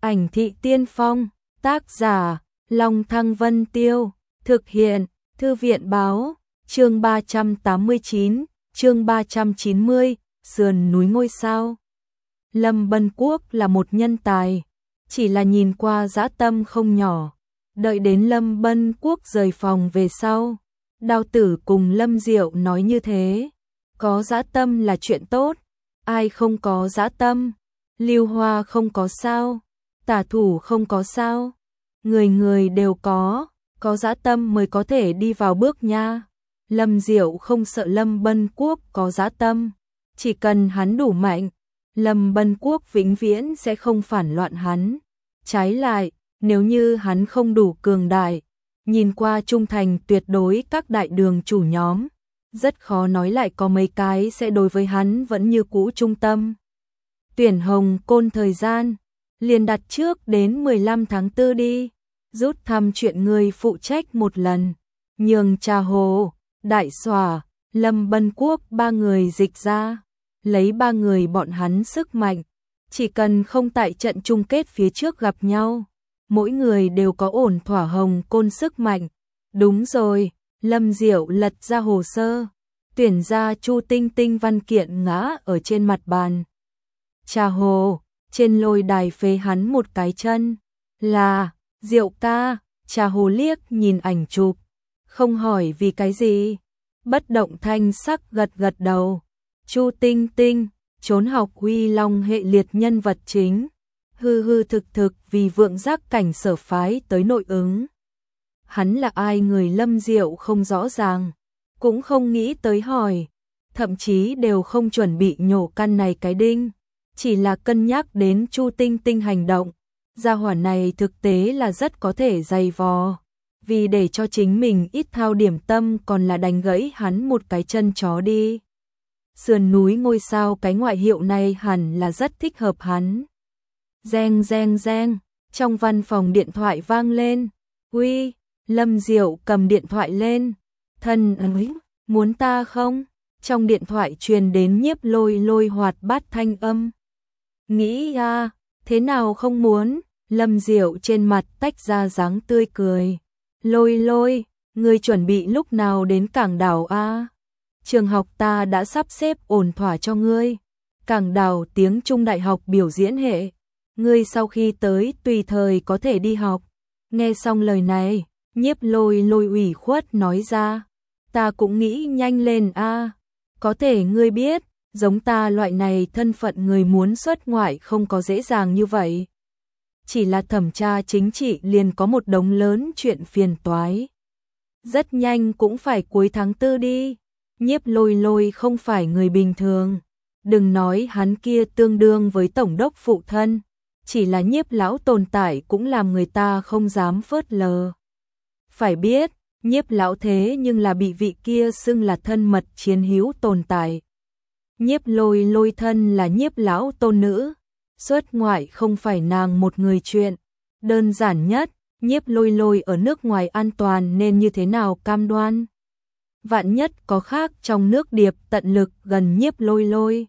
Ảnh thị tiên phong, tác giả, Long Thăng Vân Tiêu, thực hiện, Thư viện báo, chương 389, chương 390, sườn núi ngôi sao. Lâm Bân Quốc là một nhân tài, chỉ là nhìn qua dã tâm không nhỏ. Đợi đến Lâm Bân Quốc rời phòng về sau, Đao Tử cùng Lâm Diệu nói như thế. Có dã tâm là chuyện tốt, ai không có dã tâm? Lưu Hoa không có sao, Tả Thủ không có sao, người người đều có dã tâm mới có thể đi vào bước nha. Lâm Diệu không sợ Lâm Bân Quốc có dã tâm, chỉ cần hắn đủ mạnh, Lâm Bân Quốc vĩnh viễn sẽ không phản loạn hắn. Trái lại, nếu như hắn không đủ cường đại, nhìn qua trung thành tuyệt đối các đại đường chủ nhóm, rất khó nói lại có mấy cái sẽ đối với hắn vẫn như cũ trung tâm. Tuyển Hồng Côn thời gian, liền đặt trước đến 15 tháng 4 đi, rút thăm chuyện người phụ trách một lần, nhường Trà Hồ, Đại Xòa, Lâm Bân Quốc ba người dịch ra, lấy ba người bọn hắn sức mạnh, chỉ cần không tại trận chung kết phía trước gặp nhau, mỗi người đều có ổn thỏa Hồng Côn sức mạnh. Đúng rồi, Lâm Diệu lật ra hồ sơ, tuyển ra Chu Tinh Tinh văn kiện ngã ở trên mặt bàn. Trà Hồ, trên lôi đài phế hắn một cái chân, là, Diệu ca. Trà Hồ liếc nhìn ảnh chụp, không hỏi vì cái gì, bất động thanh sắc gật gật đầu. Chu Tinh Tinh, trốn học Huy Long hệ liệt nhân vật chính, hư hư thực vì vượng giác cảnh sở phái tới nội ứng. Hắn là ai người Lâm Diệu không rõ ràng, cũng không nghĩ tới hỏi, thậm chí đều không chuẩn bị nhổ căn này cái đinh, chỉ là cân nhắc đến Chu Tinh Tinh hành động, gia hỏa này thực tế là rất có thể dày vò, vì để cho chính mình ít thao điểm tâm còn là đánh gãy hắn một cái chân chó đi. Sườn núi ngôi sao cái ngoại hiệu này hẳn là rất thích hợp hắn. Reng reng reng, trong văn phòng điện thoại vang lên. Uy, Lâm Diệu cầm điện thoại lên. Thân ơi, muốn ta không? Trong điện thoại truyền đến Nhiếp Lôi Lôi hoạt bát thanh âm. Nghĩ à, thế nào không muốn? Lâm Diệu trên mặt tách ra dáng tươi cười. Lôi Lôi, ngươi chuẩn bị lúc nào đến Cảng Đảo a? Trường học ta đã sắp xếp ổn thỏa cho ngươi. Cảng Đảo tiếng Trung đại học biểu diễn hệ. Ngươi sau khi tới tùy thời có thể đi học. Nghe xong lời này, Nhiếp Lôi Lôi ủy khuất nói ra. Ta cũng nghĩ nhanh lên a. Có thể ngươi biết, giống ta loại này thân phận người muốn xuất ngoại không có dễ dàng như vậy. Chỉ là thẩm tra chính trị liền có một đống lớn chuyện phiền toái. Rất nhanh cũng phải cuối tháng 4 đi. Nhiếp Lôi Lôi không phải người bình thường. Đừng nói hắn kia tương đương với tổng đốc phụ thân, chỉ là Nhiếp lão tồn tại cũng làm người ta không dám phớt lờ. Phải biết, Nhiếp lão thế nhưng là bị vị kia xưng là thân mật chiến hữu tồn tại. Nhiếp Lôi Lôi thân là Nhiếp lão tôn nữ, xuất ngoại không phải nàng một người chuyện. Đơn giản nhất, Nhiếp Lôi Lôi ở nước ngoài an toàn nên như thế nào cam đoan? Vạn nhất có khác trong nước điệp tận lực gần Nhiếp Lôi Lôi,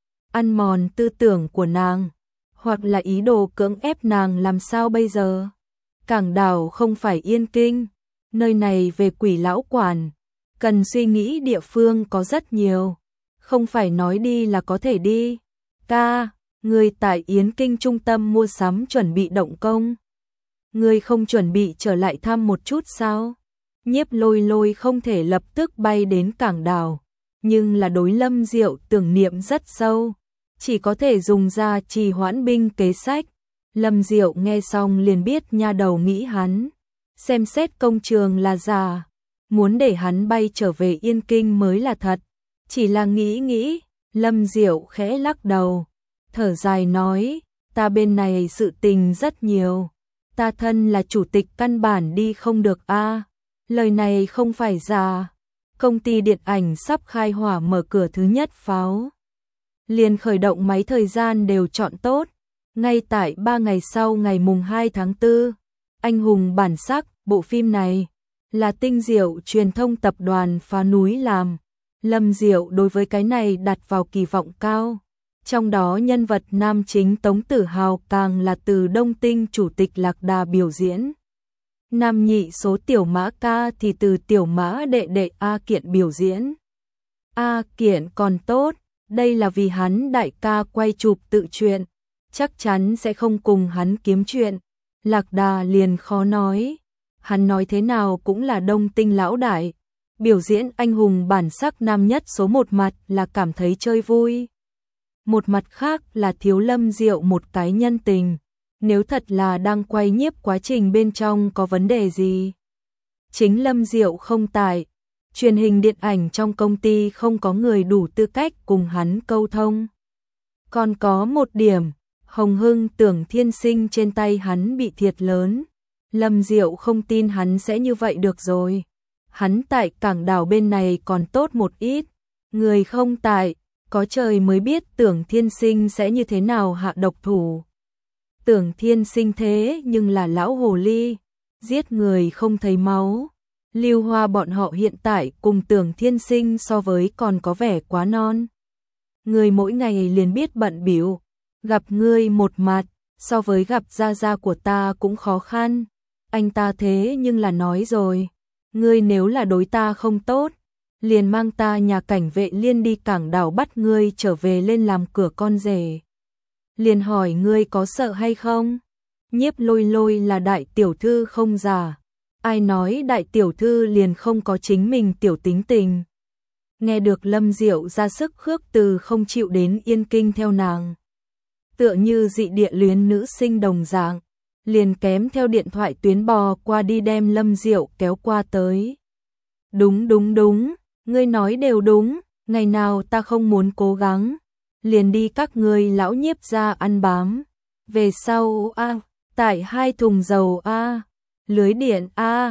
ăn mòn tư tưởng của nàng, hoặc là ý đồ cưỡng ép nàng làm sao bây giờ? Cảng Đảo không phải Yên Kinh, nơi này về Quỷ lão quản, cần suy nghĩ địa phương có rất nhiều, không phải nói đi là có thể đi. Ca, người tại Yến Kinh trung tâm mua sắm chuẩn bị động công, người không chuẩn bị trở lại thăm một chút sao? Nhiếp Lôi Lôi không thể lập tức bay đến Cảng Đảo, nhưng là đối Lâm Diệu tưởng niệm rất sâu, chỉ có thể dùng ra trì hoãn binh kế sách. Lâm Diệu nghe xong liền biết nha đầu nghĩ hắn xem xét công trường là giả, muốn để hắn bay trở về Yên Kinh mới là thật. Chỉ là nghĩ, Lâm Diệu khẽ lắc đầu, thở dài nói, ta bên này sự tình rất nhiều, ta thân là chủ tịch căn bản đi không được a. Lời này không phải giả, công ty điện ảnh sắp khai hỏa mở cửa thứ nhất pháo. Liền khởi động máy thời gian đều chọn tốt, ngay tại 3 ngày sau ngày mùng 2 tháng 4, Anh hùng bản sắc, bộ phim này là Tinh Diệu truyền thông tập đoàn Phá Núi làm. Lâm Diệu đối với cái này đặt vào kỳ vọng cao, Trong đó nhân vật nam chính Tống Tử Hào càng là từ Đông Tinh chủ tịch Lạc Đà biểu diễn. Nam nhị số Tiểu Mã ca thì từ Tiểu Mã đệ đệ A Kiện biểu diễn. A Kiện còn tốt, đây là vì hắn đại ca quay chụp tự truyện, chắc chắn sẽ không cùng hắn kiếm chuyện. Lạc Đà liền khó nói, hắn nói thế nào cũng là Đông Tinh lão đại, biểu diễn anh hùng bản sắc nam nhất số một mặt là cảm thấy chơi vui. Một mặt khác là thiếu Lâm Diệu một cái nhân tình, nếu thật là đang quay nhiếp quá trình bên trong có vấn đề gì. Chính Lâm Diệu không tại, truyền hình điện ảnh trong công ty không có người đủ tư cách cùng hắn câu thông. Còn có một điểm, Hồng Hưng Tưởng Thiên Sinh trên tay hắn bị thiệt lớn. Lâm Diệu không tin hắn sẽ như vậy được rồi. Hắn tại cảng đảo bên này còn tốt một ít. Người không tại, có trời mới biết Tưởng Thiên Sinh sẽ như thế nào hạ độc thủ. Tưởng Thiên Sinh thế nhưng là lão hồ ly, giết người không thấy máu. Lưu Hoa bọn họ hiện tại cùng Tưởng Thiên Sinh so với còn có vẻ quá non. Người mỗi ngày liền biết bận bịu, gặp ngươi một mặt, so với gặp gia gia của ta cũng khó khăn. Anh ta thế nhưng là nói rồi, ngươi nếu là đối ta không tốt, liền mang ta nhà cảnh vệ liên đi cảng đảo bắt ngươi trở về lên làm cửa con rể. Liền hỏi ngươi có sợ hay không? Nhiếp Lôi Lôi là đại tiểu thư không giả. Ai nói đại tiểu thư liền không có chính mình tiểu tính tình. Nghe được Lâm Diệu ra sức khước từ không chịu đến Yên Kinh theo nàng. Tựa như dị địa luyến nữ sinh đồng dạng, liền kém theo điện thoại tuyến bò qua đi đem Lâm Diệu kéo qua tới. Đúng đúng đúng, ngươi nói đều đúng, ngày nào ta không muốn cố gắng, liền đi các ngươi lão nhiếp ra ăn bám. Về sau tải 2 thùng dầu lưới điện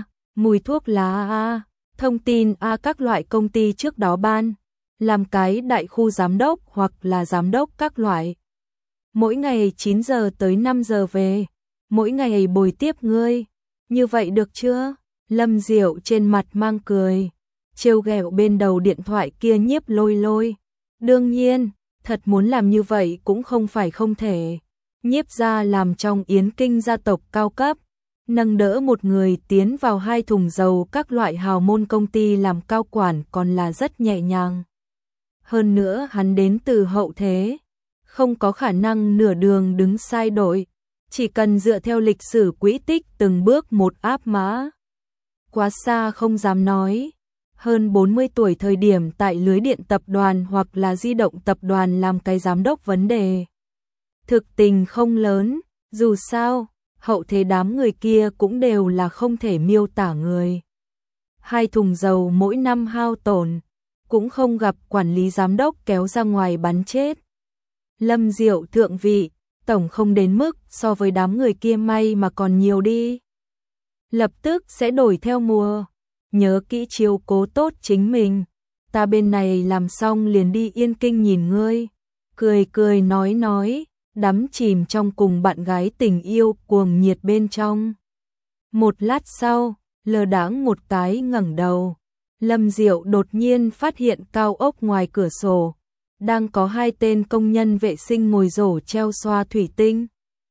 mùi thuốc lá thông tin các loại công ty trước đó ban, làm cái đại khu giám đốc hoặc là giám đốc các loại. Mỗi ngày 9 giờ tới 5 giờ về, mỗi ngày bồi tiếp ngươi, như vậy được chưa? Lâm Diệu trên mặt mang cười, trêu ghẹo bên đầu điện thoại kia Nhiếp Lôi Lôi. Đương nhiên, thật muốn làm như vậy cũng không phải không thể. Nhiếp gia làm trong Yến Kinh gia tộc cao cấp, nâng đỡ một người tiến vào 2 thùng dầu các loại hào môn công ty làm cao quản còn là rất nhẹ nhàng. Hơn nữa hắn đến từ hậu thế, không có khả năng nửa đường đứng sai đội, chỉ cần dựa theo lịch sử quỹ tích từng bước một áp mã. Quá xa không dám nói, hơn 40 tuổi thời điểm tại lưới điện tập đoàn hoặc là di động tập đoàn làm cái giám đốc vấn đề. Thực tình không lớn, dù sao, hậu thế đám người kia cũng đều là không thể miêu tả người. 2 thùng dầu mỗi năm hao tổn, cũng không gặp quản lý giám đốc kéo ra ngoài bắn chết. Lâm Diệu thượng vị, tổng không đến mức so với đám người kia may mà còn nhiều đi. Lập tức sẽ đổi theo mùa, nhớ kỹ chiếu cố tốt chính mình. Ta bên này làm xong liền đi Yên Kinh nhìn ngươi. Cười cười nói, đắm chìm trong cùng bạn gái tình yêu cuồng nhiệt bên trong. Một lát sau, lơ đãng một cái ngẩng đầu, Lâm Diệu đột nhiên phát hiện cao ốc ngoài cửa sổ đang có 2 tên công nhân vệ sinh ngồi rổ treo xoa thủy tinh.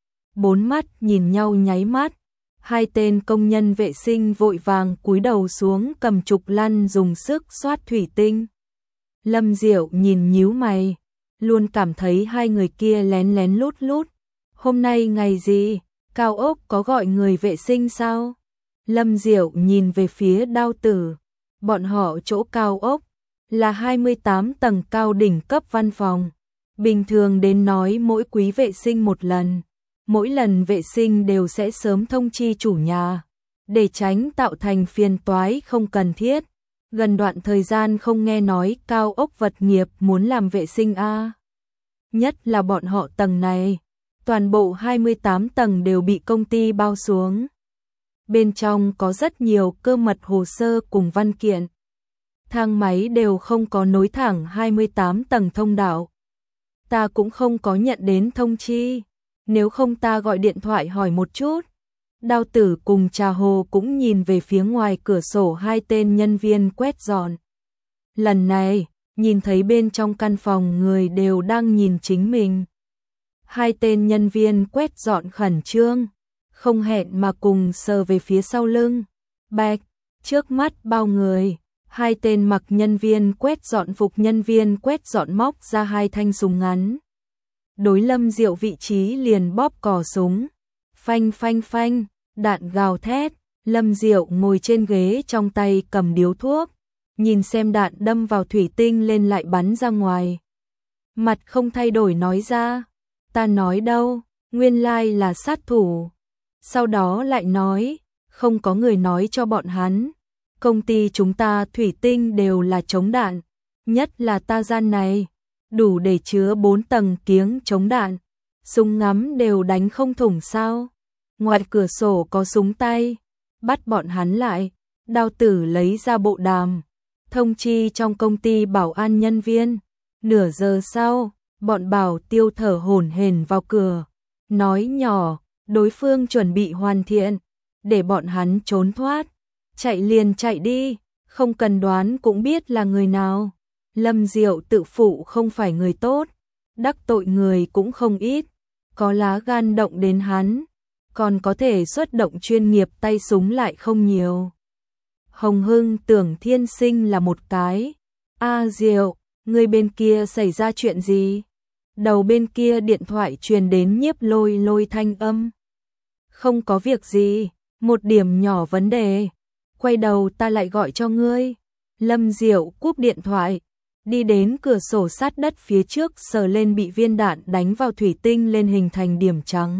4 mắt nhìn nhau nháy mắt, 2 tên công nhân vệ sinh vội vàng cúi đầu xuống cầm trục lăn dùng sức xoát thủy tinh. Lâm Diệu nhìn nhíu mày, luôn cảm thấy 2 người kia lén lén lút lút. Hôm nay ngày gì, cao ốc có gọi người vệ sinh sao? Lâm Diệu nhìn về phía Đao Tử, bọn họ chỗ cao ốc là 28 tầng cao đỉnh cấp văn phòng. Bình thường đến nói mỗi quý vệ sinh một lần, mỗi lần vệ sinh đều sẽ sớm thông chi chủ nhà, để tránh tạo thành phiền toái không cần thiết. Gần đoạn thời gian không nghe nói cao ốc vật nghiệp muốn làm vệ sinh nhất là bọn họ tầng này, toàn bộ 28 tầng đều bị công ty bao xuống. Bên trong có rất nhiều cơ mật hồ sơ cùng văn kiện. Thang máy đều không có nối thẳng 28 tầng thông đạo. Ta cũng không có nhận đến thông chi, nếu không ta gọi điện thoại hỏi một chút. Đao Tử cùng Trà Hồ cũng nhìn về phía ngoài cửa sổ 2 tên nhân viên quét dọn. Lần này, nhìn thấy bên trong căn phòng người đều đang nhìn chính mình. Hai tên nhân viên quét dọn khẩn trương, không hẹn mà cùng sờ về phía sau lưng. Bạch, trước mắt bao người, hai tên mặc nhân viên quét dọn phục nhân viên quét dọn móc ra hai thanh súng ngắn. Đối Lâm Diệu vị trí liền bóp cò súng. Phanh phanh phanh, đạn gào thét, Lâm Diệu ngồi trên ghế trong tay cầm điếu thuốc, nhìn xem đạn đâm vào thủy tinh lên lại bắn ra ngoài. Mặt không thay đổi nói ra, ta nói đâu, nguyên lai là sát thủ. Sau đó lại nói, không có người nói cho bọn hắn, công ty chúng ta thủy tinh đều là chống đạn, nhất là ta gian này, đủ để chứa 4 tầng kiếng chống đạn, súng ngắm đều đánh không thủng sao. Ngoài cửa sổ có súng tay, bắt bọn hắn lại. Đao Tử lấy ra bộ đàm, thông chi trong công ty bảo an nhân viên. Nửa giờ sau, bọn Bảo Tiêu thở hổn hển vào cửa, nói nhỏ, đối phương chuẩn bị hoàn thiện, để bọn hắn trốn thoát. Chạy liền chạy đi, không cần đoán cũng biết là người nào. Lâm Diệu tự phụ không phải người tốt, đắc tội người cũng không ít, có lá gan động đến hắn, còn có thể xuất động chuyên nghiệp tay súng lại không nhiều. Hồng Hưng tưởng Thiên Sinh là một cái. Diệu, người bên kia xảy ra chuyện gì? Đầu bên kia điện thoại truyền đến Nhiếp Lôi Lôi thanh âm. Không có việc gì, một điểm nhỏ vấn đề. Quay đầu ta lại gọi cho ngươi. Lâm Diệu cúp điện thoại, đi đến cửa sổ sát đất phía trước sờ lên bị viên đạn đánh vào thủy tinh lên hình thành điểm trắng.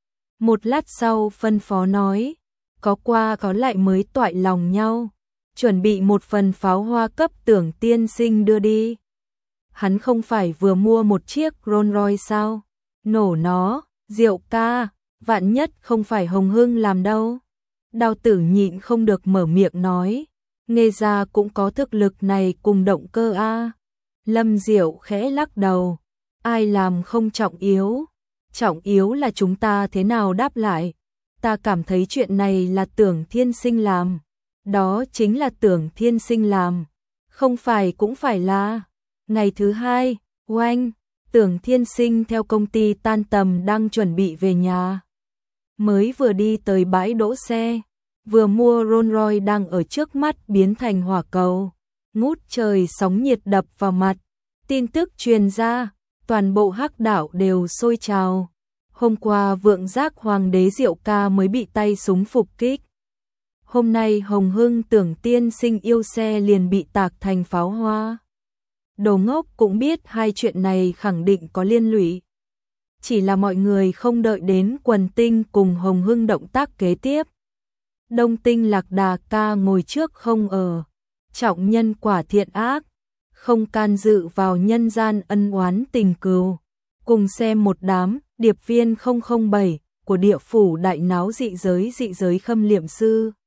Một lát sau phân phó nói, có qua có lại mới toại lòng nhau, chuẩn bị một phần pháo hoa cấp Tưởng tiên sinh đưa đi. Hắn không phải vừa mua một chiếc Rolls Royce sao? Nổ nó, Diệu ca, vạn nhất không phải Hồng Hưng làm đâu. Đao Tử nhịn không được mở miệng nói, nghe ra cũng có thực lực này cùng động cơ a. Lâm Diệu khẽ lắc đầu, ai làm không trọng yếu là chúng ta thế nào đáp lại. Ta cảm thấy chuyện này là Tưởng Thiên Sinh làm, đó chính là Tưởng Thiên Sinh làm, không phải cũng phải là. Ngày thứ hai, oanh, Tưởng Thiên Sinh theo công ty tan tầm đang chuẩn bị về nhà. Mới vừa đi tới bãi đỗ xe, vừa mua Rolls Royce đang ở trước mắt biến thành hỏa cầu. Ngút trời sóng nhiệt đập vào mặt, tin tức truyền ra, toàn bộ Hắc Đảo đều sôi trào. Hôm qua Vượng Giác Hoàng đế Diệu ca mới bị tay súng phục kích. Hôm nay Hồng Hưng Tưởng tiên sinh yêu xe liền bị tạc thành pháo hoa. Đồ ngốc cũng biết hai chuyện này khẳng định có liên lụy. Chỉ là mọi người không đợi đến Quần Tinh cùng Hồng Hưng động tác kế tiếp. Đông Tinh Lạc Đà ca ngồi trước không ở, trọng nhân quả thiện ác, không can dự vào nhân gian ân oán tình cừu. Cùng xem một đám điệp viên 007 của địa phủ đại náo dị giới khâm liệm sư.